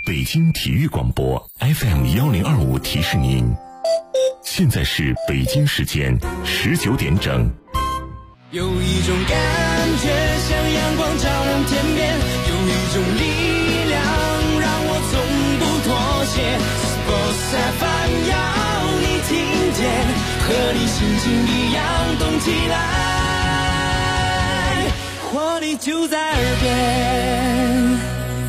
北京体育广播 FM1025提示您，现在是北京时间19点整。 有一种感觉像阳光照亮天边，有一种力量让我从不妥协。Sports FM 要你听见，和你心情一样动起来，活力就在耳边。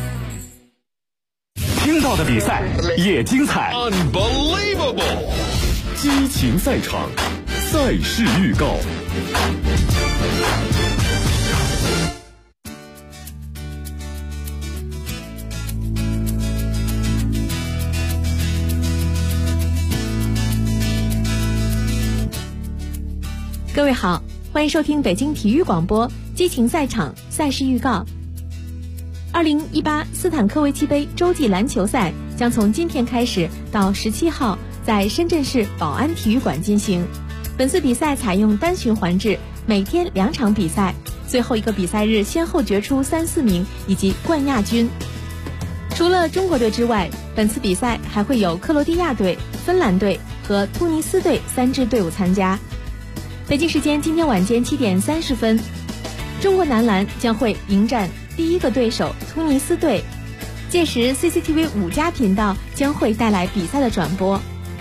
听到的比赛也精彩 Unbelievable 激情赛场，赛事预告。 各位好，欢迎收听北京体育广播激情赛场赛事预告。2018斯坦科维奇杯洲际篮球赛将从今天开始到17号在深圳市宝安体育馆进行。本次比赛采用单循环制，每天2场比赛，最后一个比赛日先后决出3、4名以及冠亚军。除了中国队之外，本次比赛还会有克罗地亚队、芬兰队和突尼斯队3支队伍参加。北京时间今天晚间7点30分，中国男篮将会迎战第一个对手突尼斯队，届时 CCTV 5+频道将会带来比赛的转播。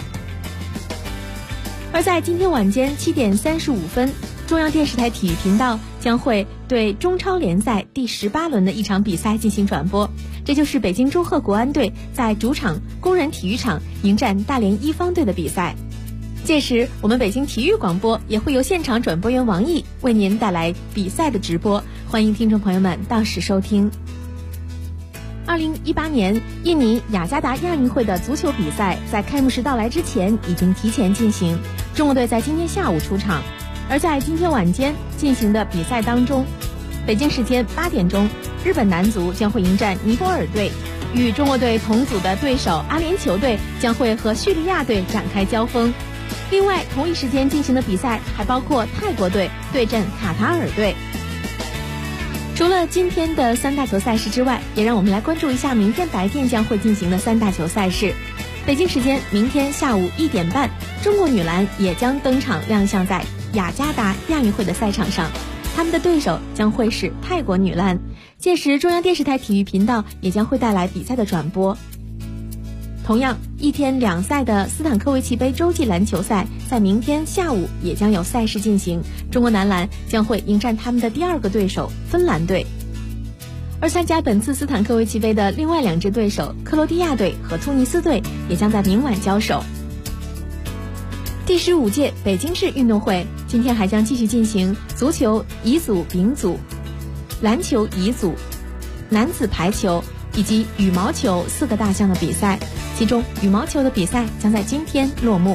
而在今天晚间7点35分，中央电视台体育频道将会对中超联赛第18轮的一场比赛进行转播，这就是北京中赫国安队在主场工人体育场迎战大连一方队的比赛。届时我们北京体育广播也会由现场转播员王毅为您带来比赛的直播，欢迎听众朋友们到时收听。2018年印尼雅加达亚运会的足球比赛在开幕式到来之前已经提前进行，中国队在今天下午出场。而在今天晚间进行的比赛当中，北京时间8点钟，日本男足将会迎战尼泊尔队，与中国队同组的对手阿联酋队将会和叙利亚队展开交锋。另外同一时间进行的比赛还包括泰国队对阵卡塔尔队。除了今天的3大球赛事之外，也让我们来关注一下明天白天将会进行的3大球赛事。北京时间明天下午1点半，中国女篮也将登场亮相在雅加达亚运会的赛场上，他们的对手将会是泰国女篮，届时中央电视台体育频道也将会带来比赛的转播。同样1天2赛的斯坦科维奇杯洲际篮球赛在明天下午也将有赛事进行，中国男篮将会迎战他们的第2个对手芬兰队。而参加本次斯坦科维奇杯的另外2支对手克罗地亚队和突尼斯队也将在明晚交手。第15届北京市运动会今天还将继续进行足球乙组、丙组、篮球乙组、男子排球以及羽毛球4个大项的比赛，其中羽毛球的比赛将在今天落幕。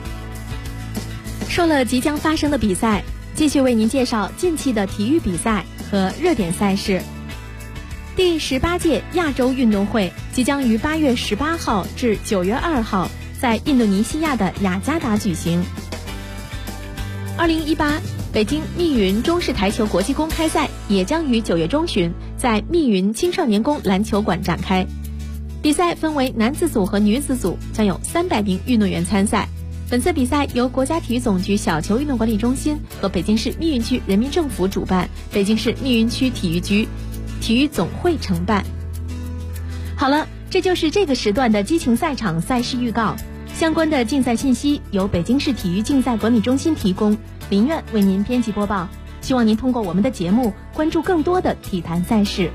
说了即将发生的比赛，继续为您介绍近期的体育比赛和热点赛事。第18届亚洲运动会即将于8月18号至9月2号在印度尼西亚的雅加达举行。2018北京密云中式台球国际公开赛也将于9月中旬在密云青少年宫篮球馆展开，比赛分为男子组和女子组，将有300名运动员参赛。本次比赛由国家体育总局小球运动管理中心和北京市密云区人民政府主办，北京市密云区体育局体育总会承办。好了，这就是这个时段的激情赛场赛事预告。相关的竞赛信息由北京市体育竞赛管理中心提供，林苑为您编辑播报。希望您通过我们的节目关注更多的体坛赛事。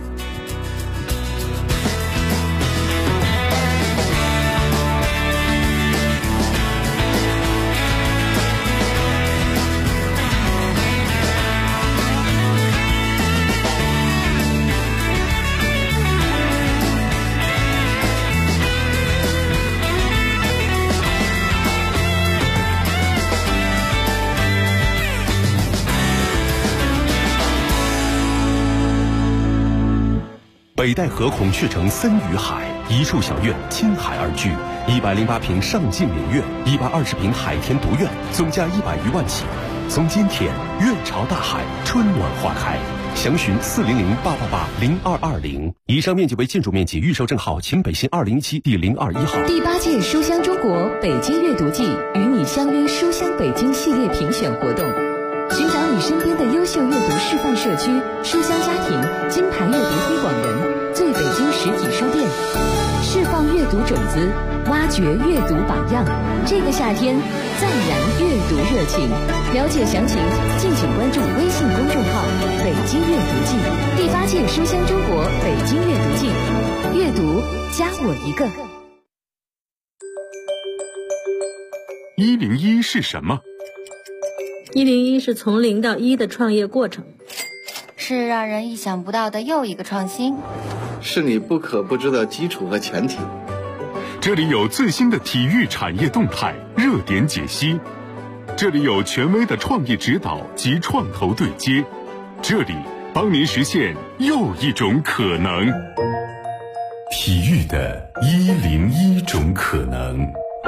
北戴河孔雀城森与海，一处小院倾海而居，108平上进名苑，120平海天独院，总价100余万起。从今天，院朝大海，春暖花开。 详询400-888-0220。以上面积为建筑面积，预售证号请北信2017第021号。 第8届书香中国北京阅读季与你相约书香北京系列评选活动，寻找你身边的优秀阅读示范社区、书香家庭、金牌阅读推广人、最北京实体书店，释放阅读种子，挖掘阅读榜样。这个夏天再燃阅读热情。了解详情，敬请关注微信公众号“北京阅读季”。第8届书香中国北京阅读季，阅读加我一个。 101是什么 ？101是从0到1的创业过程， 是让人意想不到的又一个创新， 是你不可不知的基础和前提。 这里有最新的体育产业动态、热点解析，这里有权威的创业指导及创投对接，这里帮您实现又一种可能。体育的101种可能。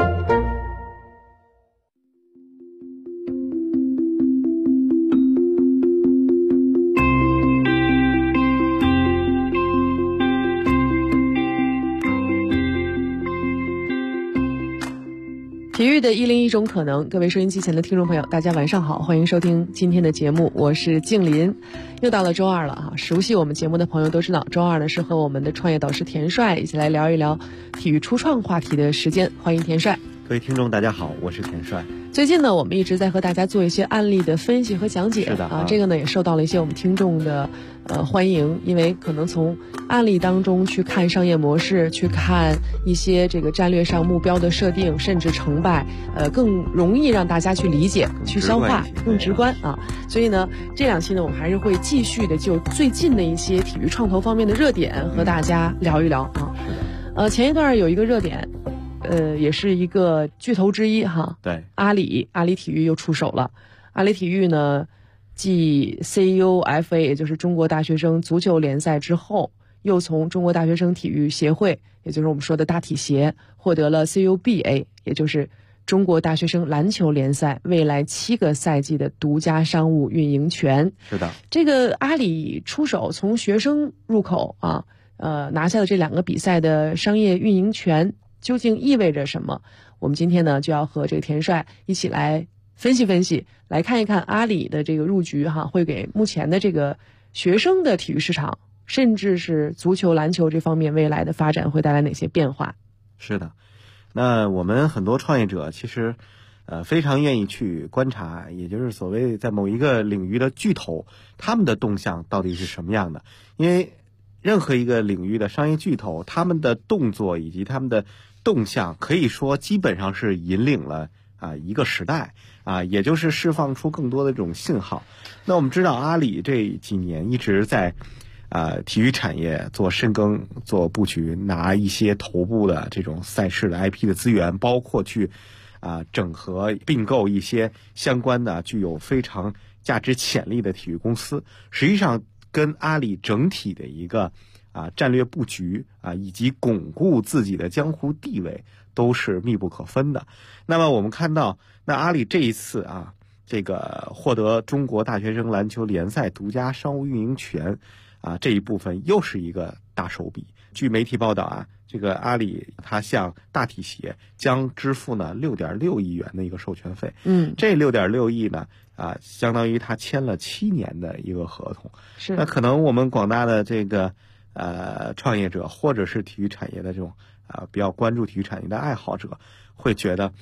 体育的101种可能，各位收音机前的听众朋友，大家晚上好，欢迎收听今天的节目，我是静林。又到了周二了啊！熟悉我们节目的朋友都知道，周二呢是和我们的创业导师田帅一起来聊一聊体育初创话题的时间。欢迎田帅。 各位听众大家好，我是田帅。 最近呢，我们一直在和大家做一些案例的分析和讲解。 是的啊， 这个呢也受到了一些我们听众的欢迎，因为可能从案例当中去看商业模式，去看一些这个战略上目标的设定，甚至成败，更容易让大家去理解、去消化，更直观啊。所以呢，这2期呢，我们还是会继续的就最近的一些体育创投方面的热点和大家聊一聊啊。前一段有一个热点。也是一个巨头之一哈， 对， 阿里体育又出手了。阿里体育呢，继 CUFA 也就是中国大学生足球联赛之后，又从中国大学生体育协会，也就是我们说的大体协，获得了 CUBA， 也就是中国大学生篮球联赛未来7个赛季的独家商务运营权。 是的， 这个阿里出手从学生入口啊，拿下了这2个比赛的商业运营权。究竟意味着什么？我们今天呢就要和这个田帅一起来分析分析，来看一看阿里的这个入局哈，会给目前的这个学生的体育市场，甚至是足球、篮球这方面未来的发展会带来哪些变化？ 是的，那我们很多创业者其实非常愿意去观察，也就是所谓在某一个领域的巨头，他们的动向到底是什么样的？因为任何一个领域的商业巨头，他们的动作以及他们的动向可以说基本上是引领了一个时代也就是释放出更多的这种信号。那我们知道阿里这几年一直在体育产业做深耕、做布局，拿一些头部的这种赛事的 IP 的资源，包括去整合并购一些相关的具有非常价值潜力的体育公司，实际上跟阿里整体的一个战略布局以及巩固自己的江湖地位都是密不可分的。那么我们看到，那阿里这一次这个获得中国大学生篮球联赛独家商务运营权这一部分又是一个大手笔。据媒体报道这个阿里他向大体协将支付呢6.6亿元的一个授权费。这6.6亿呢相当于他签了7年的一个合同。 是。 那可能我们广大的这个创业者或者是体育产业的这种比较关注体育产业的爱好者会觉得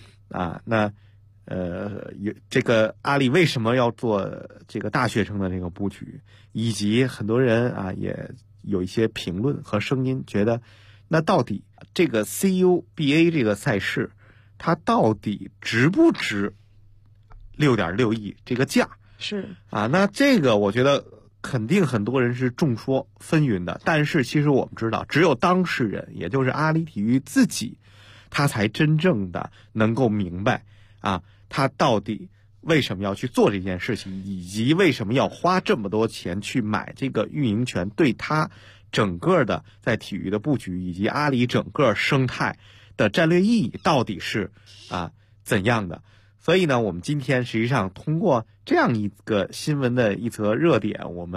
这个阿里为什么要做这个大学生的这个布局，以及很多人也有一些评论和声音觉得，那到底这个 CUBA 这个赛事它到底值不值6.6亿这个价？ 是那这个我觉得肯定很多人是众说纷纭的，但是其实我们知道，只有当事人，也就是阿里体育自己，他才真正的能够明白他到底为什么要去做这件事情，以及为什么要花这么多钱去买这个运营权，对他整个的在体育的布局以及阿里整个生态的战略意义到底是怎样的。所以呢，我们今天实际上通过这样一个新闻的一则热点，我们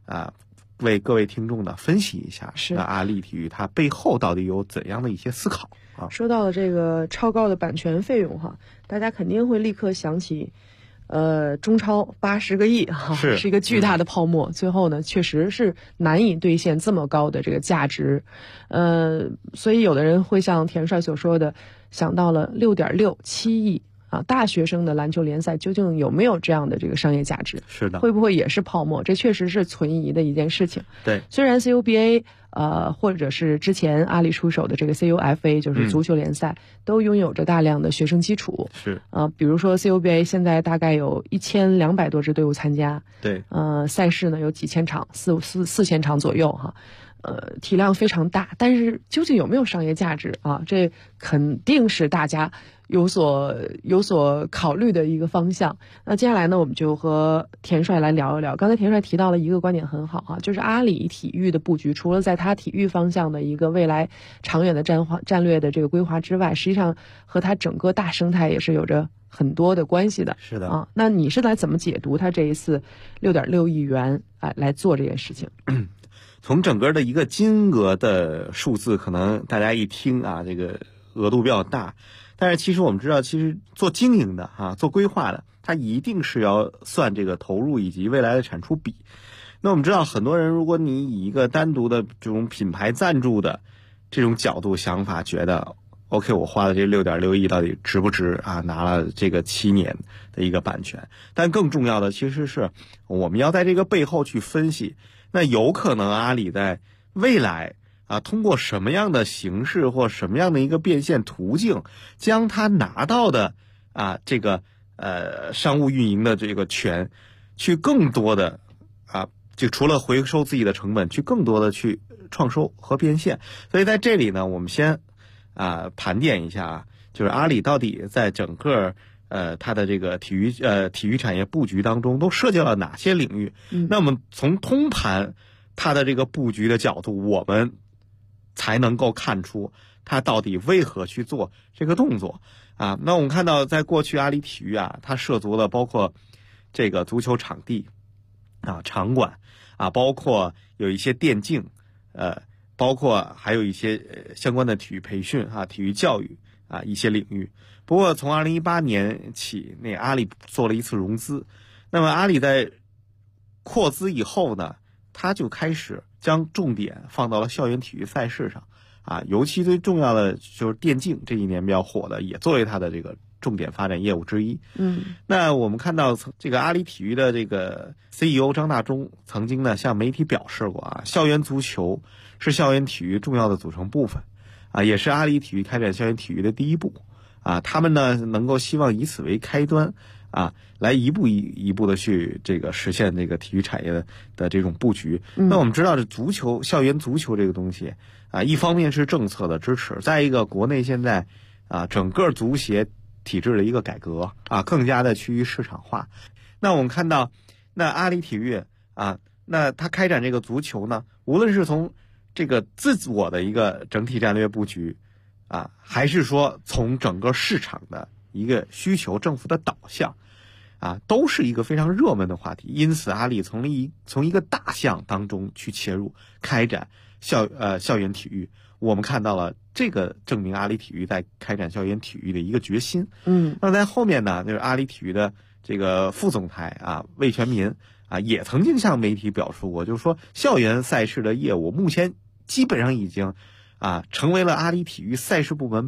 为各位听众呢分析一下， 是那阿里体育它背后到底有怎样的一些思考啊？ 说到了这个超高的版权费用哈，大家肯定会立刻想起，中超80个亿哈，是一个巨大的泡沫。最后呢，确实是难以兑现这么高的这个价值，所以有的人会像田帅所说的，想到了6.67亿。大学生的篮球联赛究竟有没有这样的这个商业价值？ 是的， 会不会也是泡沫？这确实是存疑的一件事情。 对， 虽然 CUBA 或者是之前阿里出手的这个 CUFA 就是足球联赛，都拥有着大量的学生基础。 是比如说 CUBA 现在大概有1200多支队伍参加。 对， 赛事呢有几千场，4000场左右哈。体量非常大，但是究竟有没有商业价值啊？这肯定是大家有所考虑的一个方向。那接下来呢，我们就和田帅来聊一聊。刚才田帅提到了一个观点很好啊，就是阿里体育的布局，除了在它体育方向的一个未来长远的战略的这个规划之外，实际上和它整个大生态也是有着很多的关系的。 是的啊，那你是来怎么解读它这一次6.6亿元来做这件事情？ 从整个的一个金额的数字，可能大家一听啊，这个额度比较大，但是其实我们知道，其实做经营的做规划的，它一定是要算这个投入以及未来的产出比。那我们知道，很多人如果你以一个单独的这种品牌赞助的这种角度想法，觉得 OK， 我花了这6.6亿到底值不值啊？拿了这个7年的一个版权，但更重要的其实是我们要在这个背后去分析。那有可能阿里在未来通过什么样的形式或什么样的一个变现途径，将他拿到的这个商务运营的这个权，去更多的就除了回收自己的成本，去更多的去创收和变现。所以在这里呢，我们先盘点一下就是阿里到底在整个它的这个体育产业布局当中都涉及了哪些领域？那我们从通盘它的这个布局的角度，我们才能够看出它到底为何去做这个动作那我们看到，在过去阿里体育它涉足了包括这个足球场地场馆包括有一些电竞包括还有一些相关的体育培训体育教育一些领域。不过从2018年起，那阿里做了一次融资，那么阿里在扩资以后呢，他就开始将重点放到了校园体育赛事上尤其最重要的就是电竞，这一年比较火的，也作为它的这个重点发展业务之一。那我们看到这个阿里体育的这个 CEO 张大中曾经呢向媒体表示过校园足球是校园体育重要的组成部分也是阿里体育开展校园体育的第一步他们呢能够希望以此为开端来一步一步的去这个实现这个体育产业的这种布局。那我们知道这足球校园足球这个东西一方面是政策的支持，再一个国内现在整个足协体制的一个改革更加的趋于市场化。那我们看到那阿里体育那它开展这个足球呢，无论是从这个自我的一个整体战略布局还是说从整个市场的一个需求、政府的导向都是一个非常热门的话题。因此阿里从一个大项当中去切入开展校园体育，我们看到了这个证明阿里体育在开展校园体育的一个决心。那在后面呢，就是阿里体育的这个副总裁魏全民也曾经向媒体表述过，就是说校园赛事的业务目前基本上已经成为了阿里体育赛事部门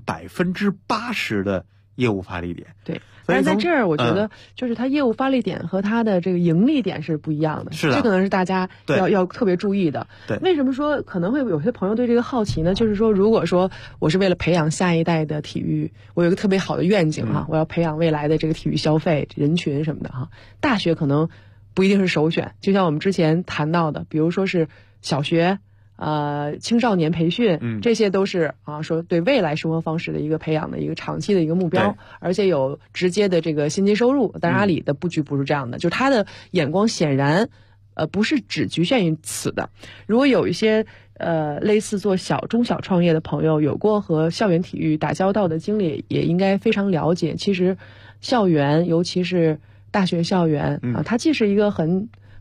80%的业务发力点。 对，但是在这儿我觉得就是它业务发力点和它的这个盈利点是不一样的， 是的， 这可能是大家要特别注意的。 对， 为什么说可能会有些朋友对这个好奇呢？就是说，如果说我是为了培养下一代的体育，我有一个特别好的愿景我要培养未来的这个体育消费人群什么的大学可能不一定是首选。就像我们之前谈到的，比如说是小学青少年培训，这些都是说对未来生活方式的一个培养的一个长期的一个目标，而且有直接的这个现金收入。但是阿里的布局不是这样的，就是他的眼光显然不是只局限于此的。如果有一些类似做中小创业的朋友有过和校园体育打交道的经历，也应该非常了解，其实校园尤其是大学校园它既是一个很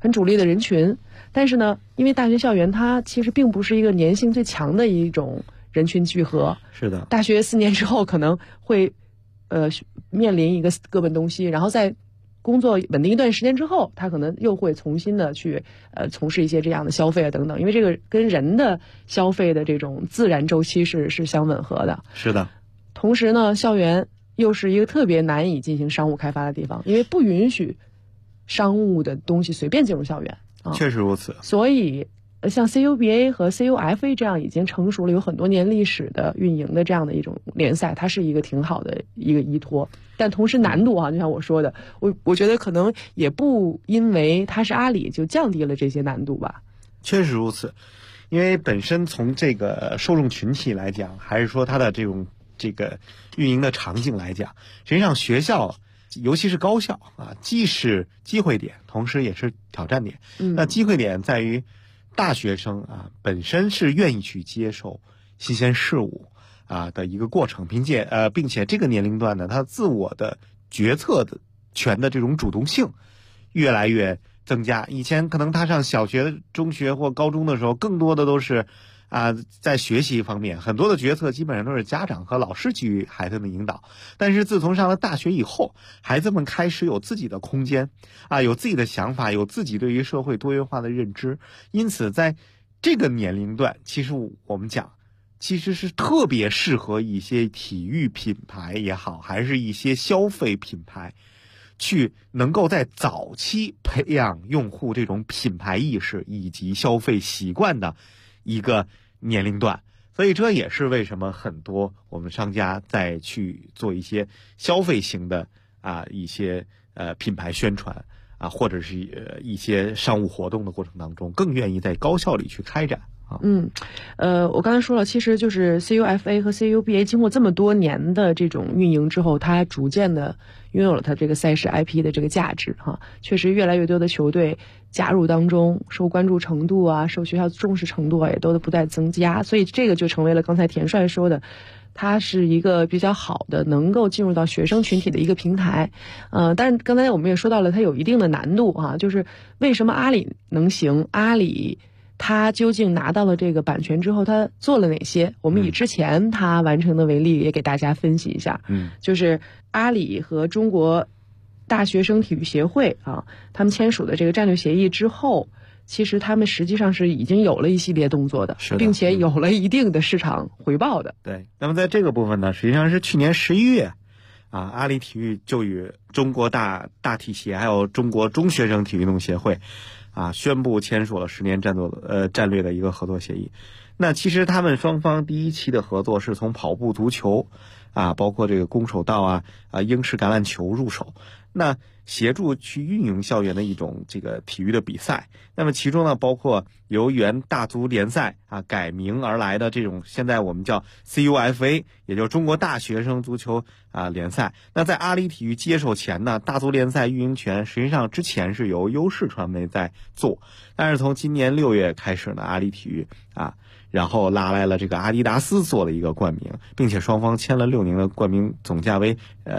很主力的人群。但是呢，因为大学校园它其实并不是一个粘性最强的一种人群聚合。 是的， 大学4年之后可能会面临一个各奔东西，然后在工作稳定一段时间之后，他可能又会重新的去从事一些这样的消费啊等等，因为这个跟人的消费的这种自然周期是相吻合的。 是的。 同时呢，校园又是一个特别难以进行商务开发的地方，因为不允许商务的东西随便进入校园。 确实如此。 所以像 CUBA 和 CUFA 这样已经成熟了有很多年历史的运营的这样的一种联赛，它是一个挺好的一个依托。但同时难度就像我说的，我觉得可能也不因为它是阿里就降低了这些难度吧。 确实如此，因为本身从这个受众群体来讲，还是说它的这个运营的场景来讲，实际上学校尤其是高校既是机会点，同时也是挑战点。那机会点在于大学生本身是愿意去接受新鲜事物的一个过程，并且这个年龄段呢，他自我的决策的权的这种主动性越来越增加。以前可能他上小学、中学或高中的时候，更多的都是在学习方面，很多的决策基本上都是家长和老师给予孩子们引导。但是自从上了大学以后，孩子们开始有自己的空间有自己的想法，有自己对于社会多元化的认知。因此在这个年龄段，其实我们讲其实是特别适合一些体育品牌也好，还是一些消费品牌去能够在早期培养用户这种品牌意识以及消费习惯的一个年龄段。所以这也是为什么很多我们商家在去做一些消费型的一些品牌宣传或者是一些商务活动的过程当中，更愿意在高校里去开展。 我刚才说了，其实就是 CUFA 和 CUBA 经过这么多年的这种运营之后，它逐渐的拥有了它这个赛事 IP 的这个价值确实越来越多的球队加入当中，受关注程度受学校重视程度也都不断增加，所以这个就成为了刚才田帅说的，它是一个比较好的能够进入到学生群体的一个平台。但是刚才我们也说到了它有一定的难度就是为什么阿里能行，阿里他究竟拿到了这个版权之后，他做了哪些？我们以之前他完成的为例，也给大家分析一下。就是阿里和中国大学生体育协会他们签署的这个战略协议之后，其实他们实际上是已经有了一系列动作的，并且有了一定的市场回报的。 对，那么在这个部分呢，实际上是去年11月阿里体育就与中国大体协还有中国中学生体育运动协会宣布签署了10年战略的一个合作协议。那其实他们双方第一期的合作是从跑步、足球包括这个空手道英式橄榄球入手，那协助去运营校园的一种这个体育的比赛。那么其中呢，包括由原大足联赛改名而来的这种现在我们叫 CUFA， 也就是中国大学生足球联赛。那在阿里体育接手前呢，大足联赛运营权实际上之前是由优视传媒在做，但是从今年6月开始呢，阿里体育然后拉来了这个阿迪达斯做了一个冠名，并且双方签了6年的冠名，总价为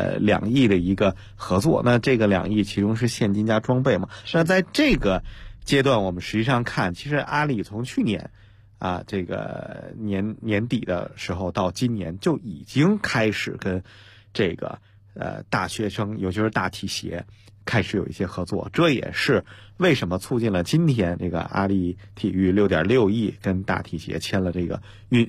2亿的一个合作。那这个2亿其中是现金加装备嘛？那在这个阶段，我们实际上看，其实阿里从去年这个年底的时候到今年就已经开始跟这个大学生，尤其是大体协开始有一些合作。这也是为什么促进了今天这个阿里体育6.6亿跟大体协签了这个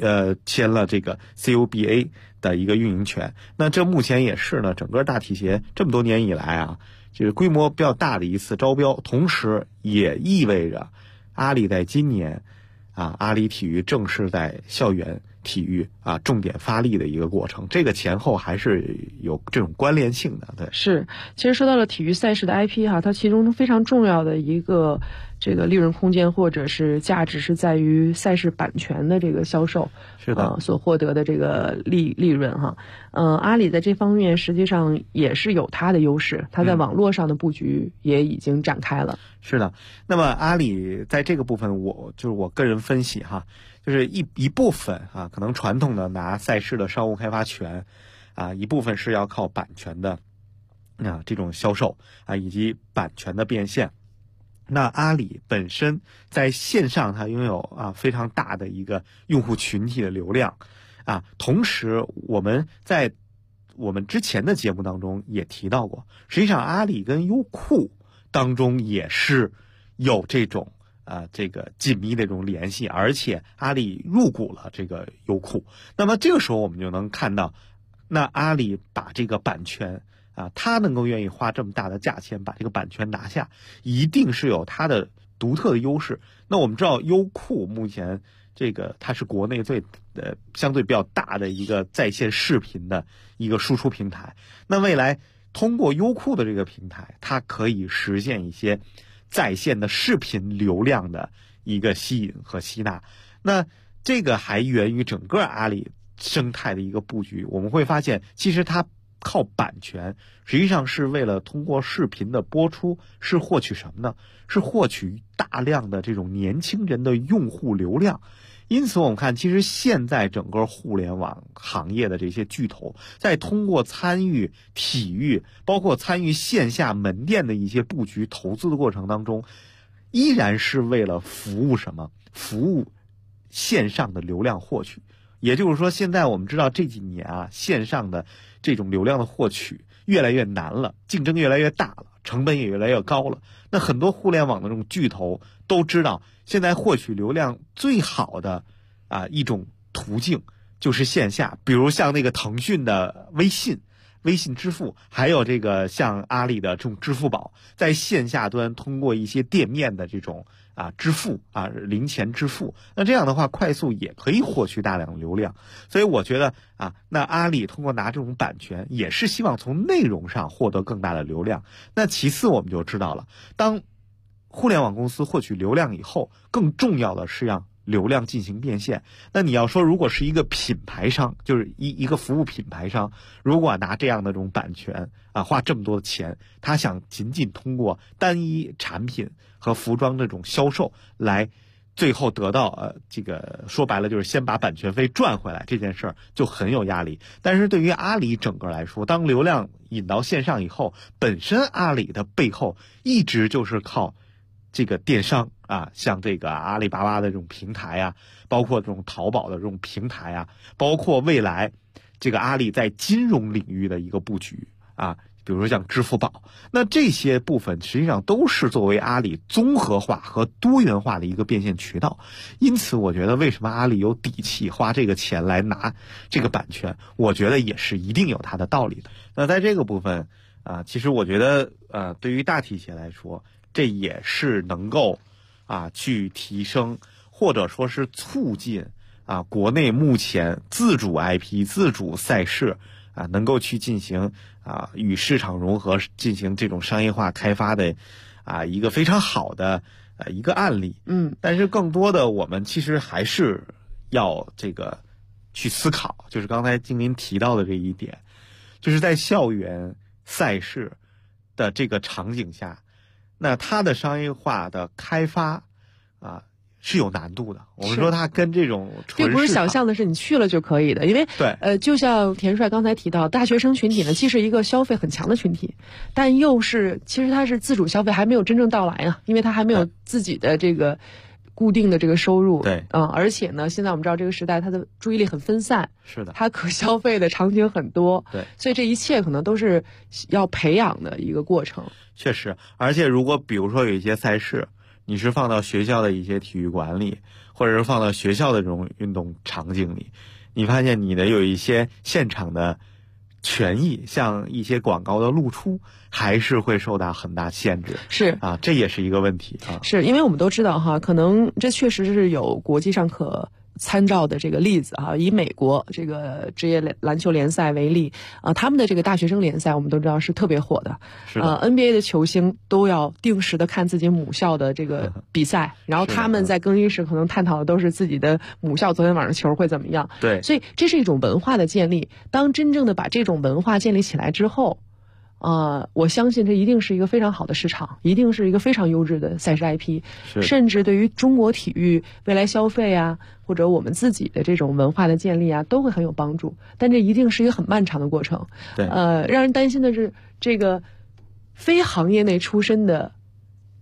CUBA 的一个运营权。那这目前也是呢，整个大体协这么多年以来就是规模比较大的一次招标，同时也意味着阿里在今年阿里体育正是在校园体育重点发力的一个过程，这个前后还是有这种关联性的。对， 是。其实说到了体育赛事的 IP 它其中非常重要的一个这个利润空间或者是价值是在于赛事版权的这个销售， 是的， 所获得的这个利润阿里在这方面实际上也是有它的优势，它在网络上的布局也已经展开了。 是的，那么阿里在这个部分，我个人分析就是一部分可能传统的拿赛事的商务开发权一部分是要靠版权的这种销售以及版权的变现。 那阿里本身在线上它拥有非常大的一个用户群体的流量同时我们在我们之前的节目当中也提到过，实际上阿里跟优酷当中也是有这种这个紧密的这种联系，而且阿里入股了这个优酷。那么这个时候我们就能看到，那阿里把这个版权他能够愿意花这么大的价钱把这个版权拿下，一定是有他的独特的优势。那我们知道优酷目前这个它是国内相对比较大的一个在线视频的一个输出平台。那未来通过优酷的这个平台，它可以实现一些在线的视频流量的一个吸引和吸纳。那这个还源于整个阿里生态的一个布局。我们会发现，其实它靠版权，实际上是为了通过视频的播出，是获取什么呢？是获取大量的这种年轻人的用户流量。因此我们看，其实现在整个互联网行业的这些巨头，在通过参与体育，包括参与线下门店的一些布局投资的过程当中，依然是为了服务什么？服务线上的流量获取。也就是说，现在我们知道这几年线上的这种流量的获取越来越难了，竞争越来越大了，成本也越来越高了。那很多互联网的这种巨头都知道，现在获取流量最好的一种途径就是线下，比如像那个腾讯的微信支付，还有这个像阿里的这种支付宝，在线下端通过一些店面的这种支付零钱支付，那这样的话快速也可以获取大量流量。所以我觉得那阿里通过拿这种版权，也是希望从内容上获得更大的流量。那其次我们就知道了，当互联网公司获取流量以后，更重要的是让流量进行变现。那你要说，如果是一个品牌商，就是一个服务品牌商，如果拿这样的这种版权花这么多的钱，他想仅仅通过单一产品和服装这种销售来最后得到这个说白了就是先把版权费赚回来，这件事儿就很有压力。但是对于阿里整个来说，当流量引到线上以后，本身阿里的背后一直就是靠这个电商像这个阿里巴巴的这种平台包括这种淘宝的这种平台包括未来这个阿里在金融领域的一个布局比如说像支付宝，那这些部分实际上都是作为阿里综合化和多元化的一个变现渠道。因此我觉得为什么阿里有底气花这个钱来拿这个版权，我觉得也是一定有它的道理的。那在这个部分其实我觉得对于大体企业来说，这也是能够去提升或者说是促进国内目前自主 IP 自主赛事能够去进行与市场融合，进行这种商业化开发的一个非常好的一个案例。但是更多的我们其实还是要这个去思考，就是刚才金林提到的这一点，就是在校园赛事的这个场景下，那它的商业化的开发是有难度的。我们说它跟这种这不是想象的是你去了就可以的，因为对就像田帅刚才提到，大学生群体呢既是一个消费很强的群体，但又是其实它是自主消费还没有真正到来因为它还没有自己的这个固定的这个收入。 对而且呢现在我们知道这个时代它的注意力很分散， 是的， 它可消费的场景很多， 对， 所以这一切可能都是要培养的一个过程。 确实，而且如果比如说有一些赛事你是放到学校的一些体育馆里，或者是放到学校的这种运动场景里，你发现你的有一些现场的权益，像一些广告的露出，还是会受到很大限制。 是这也是一个问题是因为我们都知道可能这确实是有国际上可参照的这个例子以美国这个职业篮球联赛为例他们的这个大学生联赛我们都知道是特别火的。 是的 NBA 的球星都要定时的看自己母校的这个比赛，然后他们在更衣室可能探讨的都是自己的母校昨天晚上球会怎么样。 对， 所以这是一种文化的建立。当真正的把这种文化建立起来之后我相信这一定是一个非常好的市场，一定是一个非常优质的赛事 IP， 甚至对于中国体育未来消费或者我们自己的这种文化的建立都会很有帮助。但这一定是一个很漫长的过程。 对， 让人担心的是这个非行业内出身的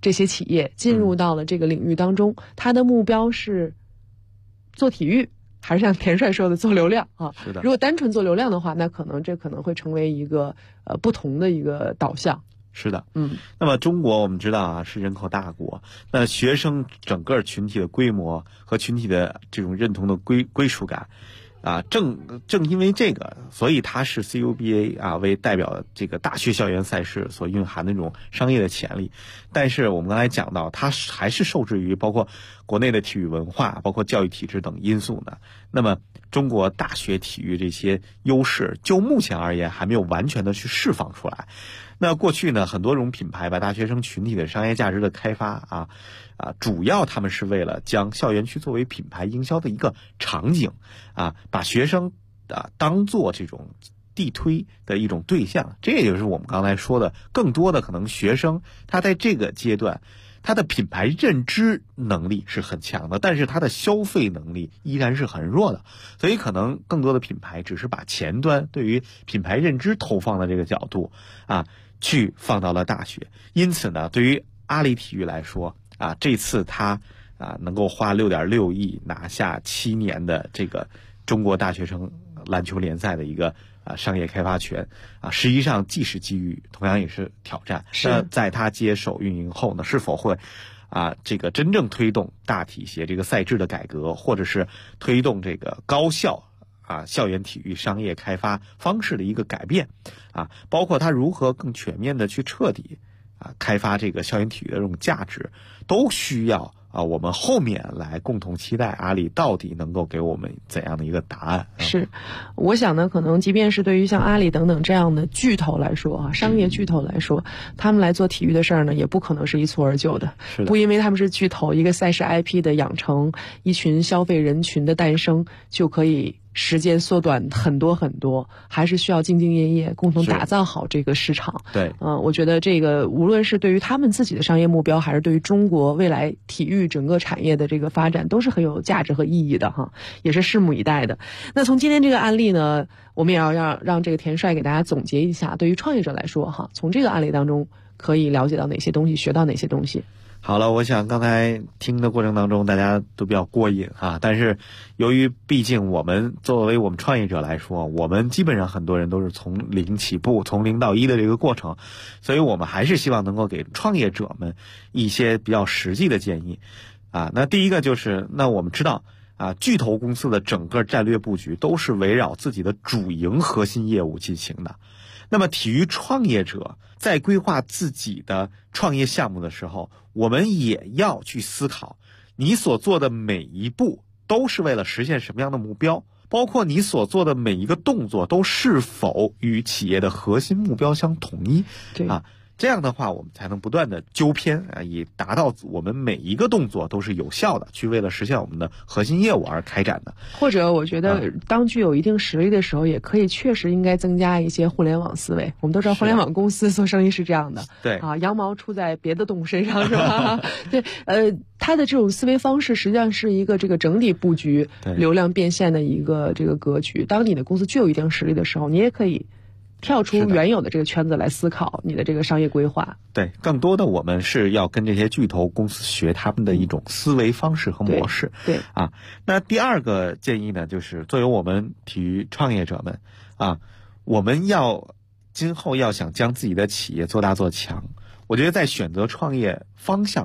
这些企业进入到了这个领域当中，它的目标是做体育，还是像田帅说的做流量啊？ 是的。 如果单纯做流量的话，那可能会成为一个不同的一个导向。 是的，那么中国我们知道啊是人口大国，那学生整个群体的规模和群体的这种认同的归属感。正因为这个，所以它是 CUBA 为代表这个大学校园赛事所蕴含的这种商业的潜力。但是我们刚才讲到，它还是受制于包括国内的体育文化、包括教育体制等因素呢。那么中国大学体育这些优势，就目前而言还没有完全的去释放出来。那过去呢，很多种品牌把大学生群体的商业价值的开发主要他们是为了将校园区作为品牌营销的一个场景把学生当做这种地推的一种对象。这也就是我们刚才说的，更多的可能学生他在这个阶段他的品牌认知能力是很强的，但是他的消费能力依然是很弱的，所以可能更多的品牌只是把前端对于品牌认知投放的这个角度去放到了大学。因此呢，对于阿里体育来说这次他能够花6.6亿拿下7年的这个中国大学生篮球联赛的一个商业开发权实际上既是机遇，同样也是挑战。那在他接手运营后呢，是否会这个真正推动大体系这个赛制的改革，或者是推动这个高校校园体育商业开发方式的一个改变包括他如何更全面的去彻底开发这个校园体育的这种价值，都需要我们后面来共同期待阿里到底能够给我们怎样的一个答案。 是，我想呢，可能即便是对于像阿里等等这样的巨头来说商业巨头来说，他们来做体育的事儿呢，也不可能是一蹴而就的。 是的， 不因为他们是巨头，一个赛事 IP 的养成，一群消费人群的诞生，就可以时间缩短很多很多，还是需要兢兢业业共同打造好这个市场。 对， 我觉得这个无论是对于他们自己的商业目标，还是对于中国未来体育整个产业的这个发展，都是很有价值和意义的也是拭目以待的。那从今天这个案例呢，我们也要让这个田帅给大家总结一下，对于创业者来说从这个案例当中可以了解到哪些东西，学到哪些东西。 好了，我想刚才听的过程当中大家都比较过瘾但是由于毕竟作为我们创业者来说，我们基本上很多人都是从零起步，从0到1的这个过程，所以我们还是希望能够给创业者们一些比较实际的建议那第一个就是，那我们知道巨头公司的整个战略布局都是围绕自己的主营核心业务进行的。那么体育创业者在规划自己的创业项目的时候，我们也要去思考，你所做的每一步都是为了实现什么样的目标，包括你所做的每一个动作都是否与企业的核心目标相统一。 对这样的话我们才能不断的纠偏以达到我们每一个动作都是有效的，去为了实现我们的核心业务而开展的。 或者我觉得当具有一定实力的时候，也可以确实应该增加一些互联网思维。我们都知道互联网公司做生意是这样的， 对羊毛出在别的动物身上是吧对它的这种思维方式实际上是一个这个整体布局流量变现的一个这个格局。当你的公司具有一定实力的时候，你也可以跳出原有的这个圈子来思考你的这个商业规划。 对，更多的我们是要跟这些巨头公司学他们的一种思维方式和模式。 对那第二个建议呢，就是作为我们体育创业者们我们今后要想将自己的企业做大做强，我觉得在选择创业方向